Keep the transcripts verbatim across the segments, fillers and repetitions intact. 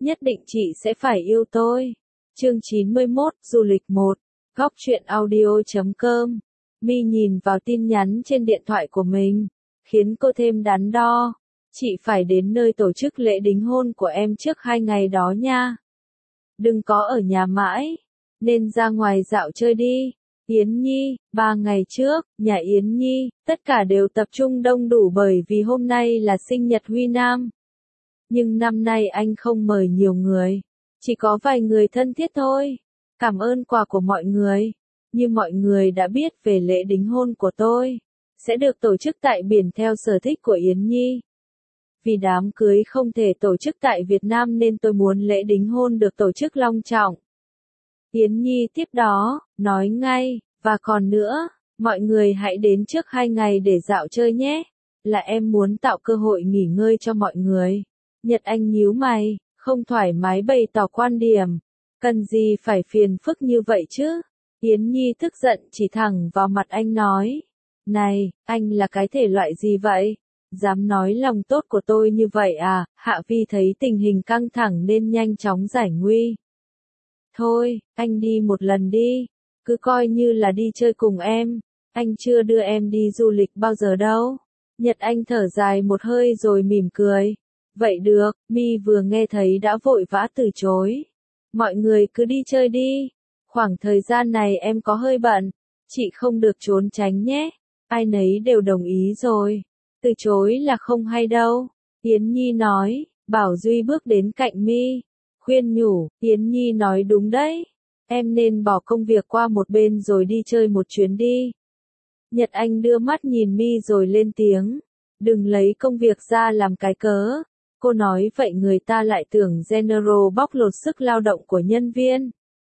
nhất định chị sẽ phải yêu tôi. Chương chín mươi mốt, du lịch một. Góc truyện audio chấm com. My nhìn vào tin nhắn trên điện thoại của mình, khiến cô thêm đắn đo. Chị phải đến nơi tổ chức lễ đính hôn của em trước hai ngày đó nha. Đừng có ở nhà mãi, nên ra ngoài dạo chơi đi. Yến Nhi, ba ngày trước, nhà Yến Nhi, tất cả đều tập trung đông đủ bởi vì hôm nay là sinh nhật Huy Nam. Nhưng năm nay anh không mời nhiều người, chỉ có vài người thân thiết thôi. Cảm ơn quà của mọi người. Như mọi người đã biết về lễ đính hôn của tôi, sẽ được tổ chức tại biển theo sở thích của Yến Nhi. Vì đám cưới không thể tổ chức tại Việt Nam nên tôi muốn lễ đính hôn được tổ chức long trọng. Yến Nhi tiếp đó, nói ngay, và còn nữa, mọi người hãy đến trước hai ngày để dạo chơi nhé. Là em muốn tạo cơ hội nghỉ ngơi cho mọi người. Nhật Anh nhíu mày, không thoải mái bày tỏ quan điểm. Cần gì phải phiền phức như vậy chứ? Yến Nhi tức giận chỉ thẳng vào mặt anh nói. Này, anh là cái thể loại gì vậy? Dám nói lòng tốt của tôi như vậy à? Hạ Vi thấy tình hình căng thẳng nên nhanh chóng giải nguy. Thôi, anh đi một lần đi. Cứ coi như là đi chơi cùng em. Anh chưa đưa em đi du lịch bao giờ đâu. Nhật Anh thở dài một hơi rồi mỉm cười. Vậy được, My vừa nghe thấy đã vội vã từ chối. Mọi người cứ đi chơi đi. Khoảng thời gian này em có hơi bận. Chị không được trốn tránh nhé. Ai nấy đều đồng ý rồi. Từ chối là không hay đâu. Yến Nhi nói. Bảo Duy bước đến cạnh My, khuyên nhủ. Yến Nhi nói đúng đấy. Em nên bỏ công việc qua một bên rồi đi chơi một chuyến đi. Nhật Anh đưa mắt nhìn My rồi lên tiếng. Đừng lấy công việc ra làm cái cớ. Cô nói vậy người ta lại tưởng General bóc lột sức lao động của nhân viên.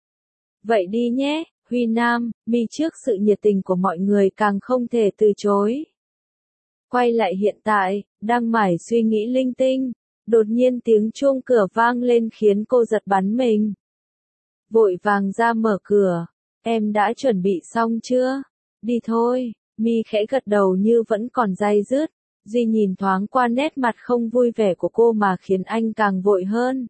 Vậy đi nhé, Huy Nam. My trước sự nhiệt tình của mọi người càng không thể từ chối. Quay lại hiện tại, đang mải suy nghĩ linh tinh. Đột nhiên tiếng chuông cửa vang lên khiến cô giật bắn mình. Vội vàng ra mở cửa. Em đã chuẩn bị xong chưa? Đi thôi. My khẽ gật đầu như vẫn còn day dứt. Duy nhìn thoáng qua nét mặt không vui vẻ của cô mà khiến anh càng vội hơn.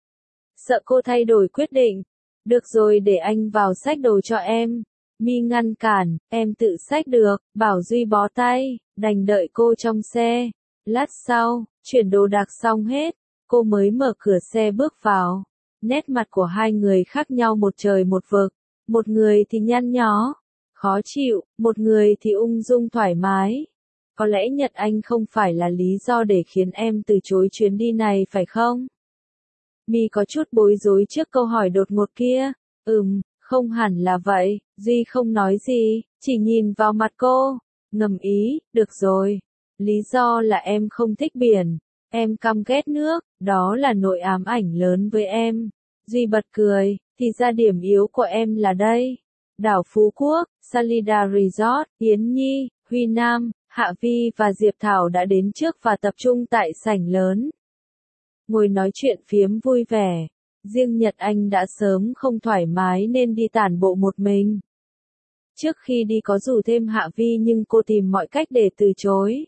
Sợ cô thay đổi quyết định. Được rồi, để anh vào xách đồ cho em. My ngăn cản, em tự xách được. Bảo Duy bó tay, đành đợi cô trong xe. Lát sau, chuyển đồ đạc xong hết, cô mới mở cửa xe bước vào. Nét mặt của hai người khác nhau một trời một vực. Một người thì nhăn nhó, khó chịu, một người thì ung dung thoải mái. Có lẽ Nhật Anh không phải là lý do để khiến em từ chối chuyến đi này phải không? My có chút bối rối trước câu hỏi đột ngột kia. Ừm, không hẳn là vậy. Duy không nói gì, chỉ nhìn vào mặt cô. Ngầm ý, được rồi. Lý do là em không thích biển. Em căm ghét nước, đó là nỗi ám ảnh lớn với em. Duy bật cười, thì ra điểm yếu của em là đây. Đảo Phú Quốc, Salida Resort, Yến Nhi, Huy Nam, Hạ Vi và Diệp Thảo đã đến trước và tập trung tại sảnh lớn. Ngồi nói chuyện phiếm vui vẻ. Riêng Nhật Anh đã sớm không thoải mái nên đi tản bộ một mình. Trước khi đi có rủ thêm Hạ Vi nhưng cô tìm mọi cách để từ chối.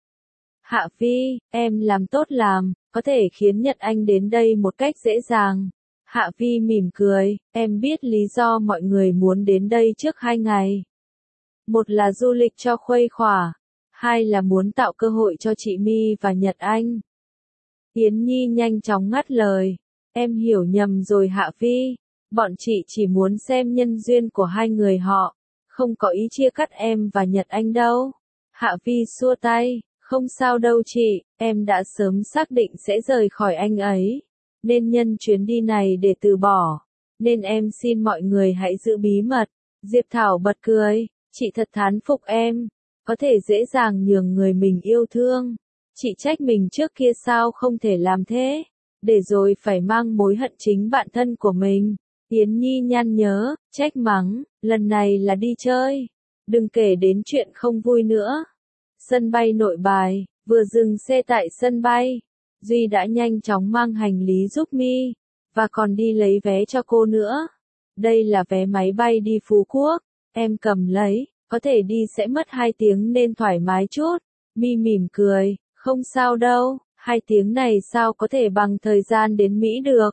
Hạ Vi, em làm tốt làm, có thể khiến Nhật Anh đến đây một cách dễ dàng. Hạ Vi mỉm cười, em biết lý do mọi người muốn đến đây trước hai ngày. Một là du lịch cho khuây khỏa, hai là muốn tạo cơ hội cho chị My và Nhật Anh. Yến Nhi nhanh chóng ngắt lời, em hiểu nhầm rồi Hạ Vi, bọn chị chỉ muốn xem nhân duyên của hai người họ, không có ý chia cắt em và Nhật Anh đâu. Hạ Vi xua tay, không sao đâu chị, em đã sớm xác định sẽ rời khỏi anh ấy, nên nhân chuyến đi này để từ bỏ, nên em xin mọi người hãy giữ bí mật. Diệp Thảo bật cười, chị thật thán phục em, có thể dễ dàng nhường người mình yêu thương. Chị trách mình trước kia sao không thể làm thế, để rồi phải mang mối hận chính bạn thân của mình. Yến Nhi nhăn nhớ, trách mắng, lần này là đi chơi, đừng kể đến chuyện không vui nữa. Sân bay Nội Bài, vừa dừng xe tại sân bay, Duy đã nhanh chóng mang hành lý giúp My, và còn đi lấy vé cho cô nữa. Đây là vé máy bay đi Phú Quốc, em cầm lấy, có thể đi sẽ mất hai tiếng nên thoải mái chút. My mỉm cười, không sao đâu. Hai tiếng này sao có thể bằng thời gian đến Mỹ được?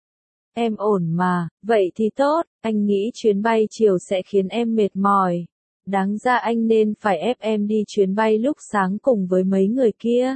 Em ổn mà, vậy thì tốt, anh nghĩ chuyến bay chiều sẽ khiến em mệt mỏi. Đáng ra anh nên phải ép em đi chuyến bay lúc sáng cùng với mấy người kia.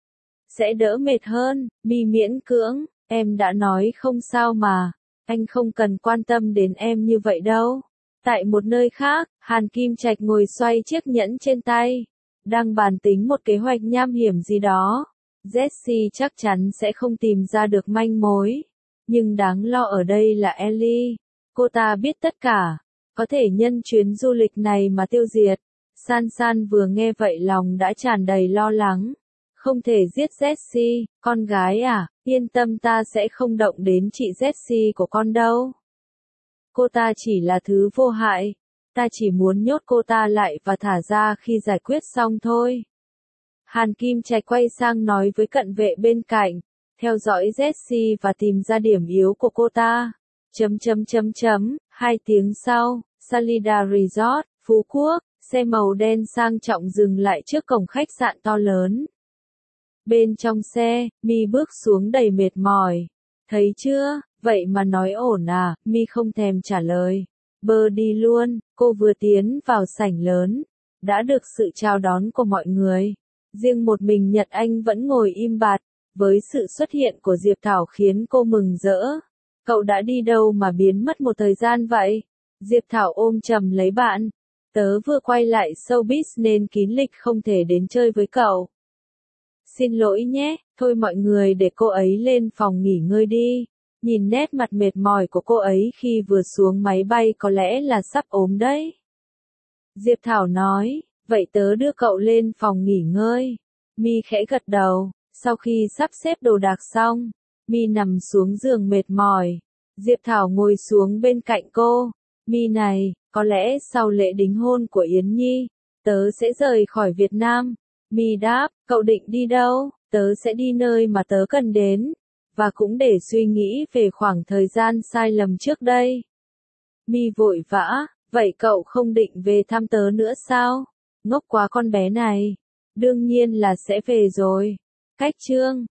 Sẽ đỡ mệt hơn, Mi miễn cưỡng, em đã nói không sao mà, anh không cần quan tâm đến em như vậy đâu. Tại một nơi khác, Hàn Kim Trạch ngồi xoay chiếc nhẫn trên tay, đang bàn tính một kế hoạch nham hiểm gì đó. Jessie chắc chắn sẽ không tìm ra được manh mối. Nhưng đáng lo ở đây là Ellie. Cô ta biết tất cả, có thể nhân chuyến du lịch này mà tiêu diệt. San San vừa nghe vậy lòng đã tràn đầy lo lắng. Không thể giết Jessie, con gái à, yên tâm ta sẽ không động đến chị Jessie của con đâu. Cô ta chỉ là thứ vô hại, ta chỉ muốn nhốt cô ta lại và thả ra khi giải quyết xong thôi. Hàn Kim Trạch quay sang nói với cận vệ bên cạnh, theo dõi Jessie và tìm ra điểm yếu của cô ta. Chấm chấm chấm chấm, hai tiếng sau, Salida Resort, Phú Quốc, xe màu đen sang trọng dừng lại trước cổng khách sạn to lớn. Bên trong xe, Mi bước xuống đầy mệt mỏi. Thấy chưa, vậy mà nói ổn à, Mi không thèm trả lời. Bơ đi luôn, cô vừa tiến vào sảnh lớn, đã được sự chào đón của mọi người. Riêng một mình Nhật Anh vẫn ngồi im bặt, với sự xuất hiện của Diệp Thảo khiến cô mừng rỡ. Cậu đã đi đâu mà biến mất một thời gian vậy? Diệp Thảo ôm chầm lấy bạn. Tớ vừa quay lại showbiz nên kín lịch không thể đến chơi với cậu. Xin lỗi nhé, thôi mọi người để cô ấy lên phòng nghỉ ngơi đi. Nhìn nét mặt mệt mỏi của cô ấy khi vừa xuống máy bay có lẽ là sắp ốm đấy. Diệp Thảo nói, vậy tớ đưa cậu lên phòng nghỉ ngơi. Mi khẽ gật đầu, sau khi sắp xếp đồ đạc xong, Mi nằm xuống giường mệt mỏi. Diệp Thảo ngồi xuống bên cạnh cô. Mi này, có lẽ sau lễ đính hôn của Yến Nhi, tớ sẽ rời khỏi Việt Nam. Mi đáp, cậu định đi đâu? Tớ sẽ đi nơi mà tớ cần đến, và cũng để suy nghĩ về khoảng thời gian sai lầm trước đây. Mi vội vã, vậy cậu không định về thăm tớ nữa sao? Ngốc quá con bé này. Đương nhiên là sẽ về rồi. Cách chương